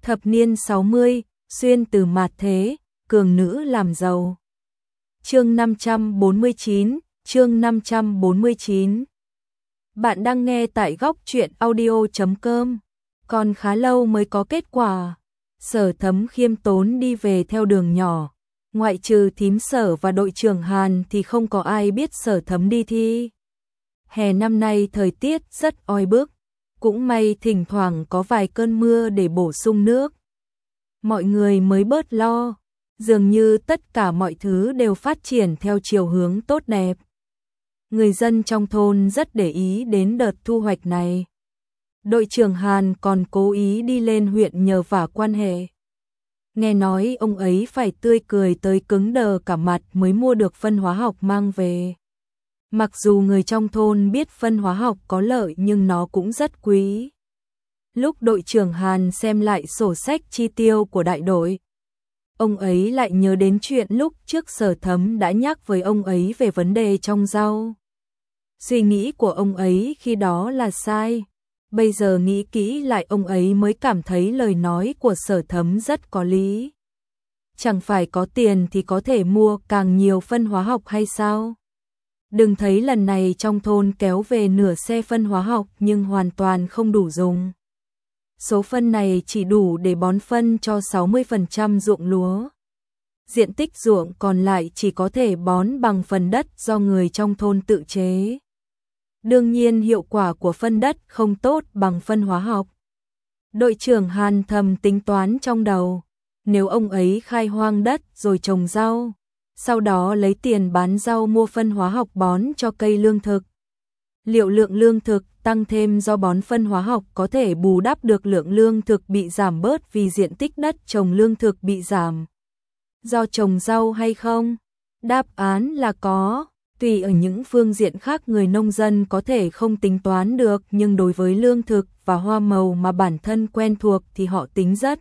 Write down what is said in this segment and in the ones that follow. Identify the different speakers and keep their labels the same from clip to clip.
Speaker 1: Thập niên 60, xuyên từ mạt thế, cường nữ làm giàu. Chương 549, chương 549. Bạn đang nghe tại góc truyện audio.com. Còn khá lâu mới có kết quả. Sở Thấm khiêm tốn đi về theo đường nhỏ. Ngoại trừ thím Sở và đội trưởng Hàn thì không có ai biết Sở Thấm đi thi. Hè năm nay thời tiết rất oi bức. Cũng may thỉnh thoảng có vài cơn mưa để bổ sung nước. Mọi người mới bớt lo. Dường như tất cả mọi thứ đều phát triển theo chiều hướng tốt đẹp. Người dân trong thôn rất để ý đến đợt thu hoạch này. Đội trưởng Hàn còn cố ý đi lên huyện nhờ vả quan hệ. Nghe nói ông ấy phải tươi cười tới cứng đờ cả mặt mới mua được phân hóa học mang về. Mặc dù người trong thôn biết phân hóa học có lợi nhưng nó cũng rất quý. Lúc đội trưởng Hàn xem lại sổ sách chi tiêu của đại đội, ông ấy lại nhớ đến chuyện lúc trước Sở Thấm đã nhắc với ông ấy về vấn đề trồng rau. Suy nghĩ của ông ấy khi đó là sai. Bây giờ nghĩ kỹ lại ông ấy mới cảm thấy lời nói của Sở Thấm rất có lý. Chẳng phải có tiền thì có thể mua càng nhiều phân hóa học hay sao? Đừng thấy lần này trong thôn kéo về nửa xe phân hóa học nhưng hoàn toàn không đủ dùng. Số phân này chỉ đủ để bón phân cho 60% ruộng lúa. Diện tích ruộng còn lại chỉ có thể bón bằng phần đất do người trong thôn tự chế. Đương nhiên hiệu quả của phân đất không tốt bằng phân hóa học. Đội trưởng Hàn thầm tính toán trong đầu, nếu ông ấy khai hoang đất rồi trồng rau, sau đó lấy tiền bán rau mua phân hóa học bón cho cây lương thực. Liệu lượng lương thực tăng thêm do bón phân hóa học có thể bù đắp được lượng lương thực bị giảm bớt vì diện tích đất trồng lương thực bị giảm do trồng rau hay không? Đáp án là có. Tuy ở những phương diện khác người nông dân có thể không tính toán được nhưng đối với lương thực và hoa màu mà bản thân quen thuộc thì họ tính rất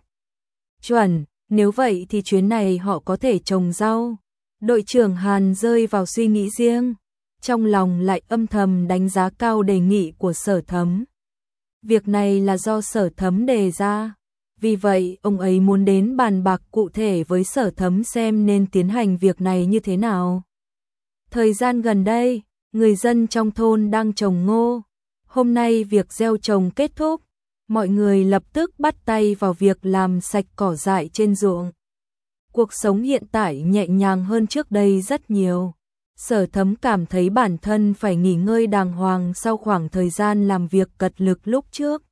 Speaker 1: chuẩn. Nếu vậy thì chuyến này họ có thể trồng rau. Đội trưởng Hàn rơi vào suy nghĩ riêng. Trong lòng lại âm thầm đánh giá cao đề nghị của Sở Thấm. Việc này là do Sở Thấm đề ra. Vì vậy, ông ấy muốn đến bàn bạc cụ thể với Sở Thấm xem nên tiến hành việc này như thế nào. Thời gian gần đây, người dân trong thôn đang trồng ngô. Hôm nay việc gieo trồng kết thúc, mọi người lập tức bắt tay vào việc làm sạch cỏ dại trên ruộng. Cuộc sống hiện tại nhẹ nhàng hơn trước đây rất nhiều. Sở Thấm cảm thấy bản thân phải nghỉ ngơi đàng hoàng sau khoảng thời gian làm việc cật lực lúc trước.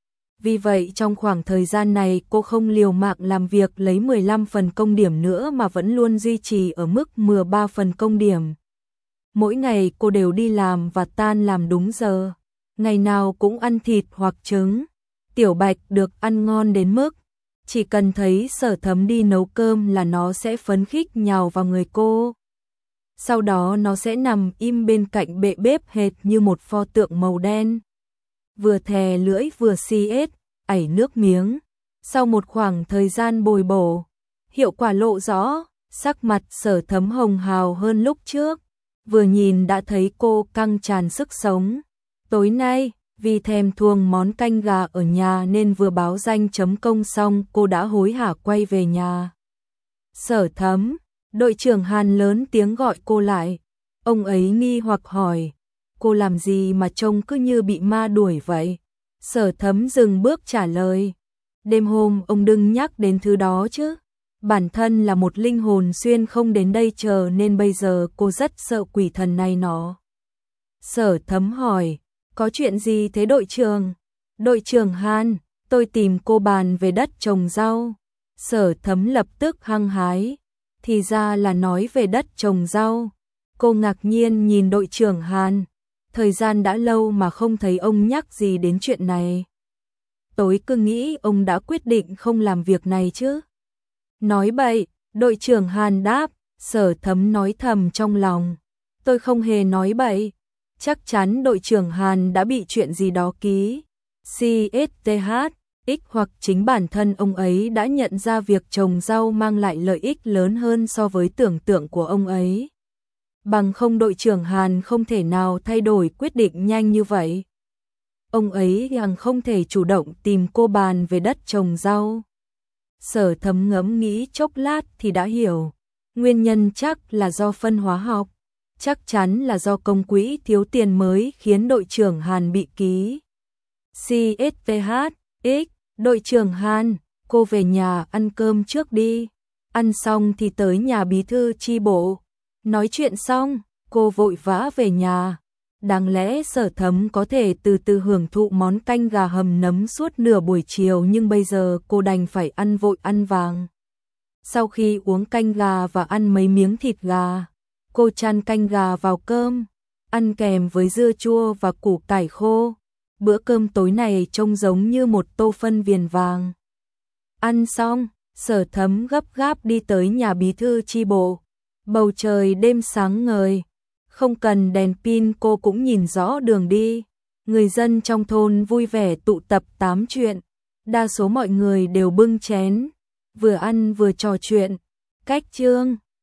Speaker 1: Vì vậy trong khoảng thời gian này cô không liều mạng làm việc lấy 15 phần công điểm nữa mà vẫn luôn duy trì ở mức 13 phần công điểm. Mỗi ngày cô đều đi làm và tan làm đúng giờ. Ngày nào cũng ăn thịt hoặc trứng. Tiểu Bạch được ăn ngon đến mức chỉ cần thấy Sở Thấm đi nấu cơm là nó sẽ phấn khích nhào vào người cô. Sau đó nó sẽ nằm im bên cạnh bệ bếp hệt như một pho tượng màu đen. Vừa thè lưỡi vừa xiết, ảy nước miếng. Sau một khoảng thời gian bồi bổ, hiệu quả lộ rõ, sắc mặt Sở Thấm hồng hào hơn lúc trước. Vừa nhìn đã thấy cô căng tràn sức sống. Tối nay, vì thèm thuồng món canh gà ở nhà nên vừa báo danh chấm công xong cô đã hối hả quay về nhà. Sở Thấm, đội trưởng Hàn lớn tiếng gọi cô lại. Ông ấy nghi hoặc hỏi, cô làm gì mà trông cứ như bị ma đuổi vậy? Sở Thấm dừng bước trả lời, đêm hôm ông đừng nhắc đến thứ đó chứ. Bản thân là một linh hồn xuyên không đến đây chờ nên bây giờ cô rất sợ quỷ thần này nó. Sở Thấm hỏi, có chuyện gì thế đội trưởng? Đội trưởng Hàn, tôi tìm cô bàn về đất trồng rau. Sở Thấm lập tức hăng hái, thì ra là nói về đất trồng rau. Cô ngạc nhiên nhìn đội trưởng Hàn, thời gian đã lâu mà không thấy ông nhắc gì đến chuyện này. Tôi cứ nghĩ ông đã quyết định không làm việc này chứ. Nói bậy, đội trưởng Hàn đáp. Sở Thấm nói thầm trong lòng, tôi không hề nói bậy. Chắc chắn đội trưởng Hàn đã bị chuyện gì đó ký CSTH, hoặc chính bản thân ông ấy đã nhận ra việc trồng rau mang lại lợi ích lớn hơn so với tưởng tượng của ông ấy. Bằng không đội trưởng Hàn không thể nào thay đổi quyết định nhanh như vậy. Ông ấy hằng không thể chủ động tìm cô bàn về đất trồng rau. Sở Thấm ngẫm nghĩ chốc lát thì đã hiểu. Nguyên nhân chắc là do phân hóa học. Chắc chắn là do công quỹ thiếu tiền mới khiến đội trưởng Hàn bị ký. CSVH, đội trưởng Hàn, cô về nhà ăn cơm trước đi. Ăn xong thì tới nhà bí thư chi bộ. Nói chuyện xong, cô vội vã về nhà. Đáng lẽ Sở Thấm có thể từ từ hưởng thụ món canh gà hầm nấm suốt nửa buổi chiều, nhưng bây giờ cô đành phải ăn vội ăn vàng. Sau khi uống canh gà và ăn mấy miếng thịt gà, cô chan canh gà vào cơm, ăn kèm với dưa chua và củ cải khô. Bữa cơm tối này trông giống như một tô phân viền vàng. Ăn xong, Sở Thấm gấp gáp đi tới nhà bí thư chi bộ. Bầu trời đêm sáng ngời, không cần đèn pin cô cũng nhìn rõ đường đi. Người dân trong thôn vui vẻ tụ tập tám chuyện. Đa số mọi người đều bưng chén, vừa ăn vừa trò chuyện. Cách chương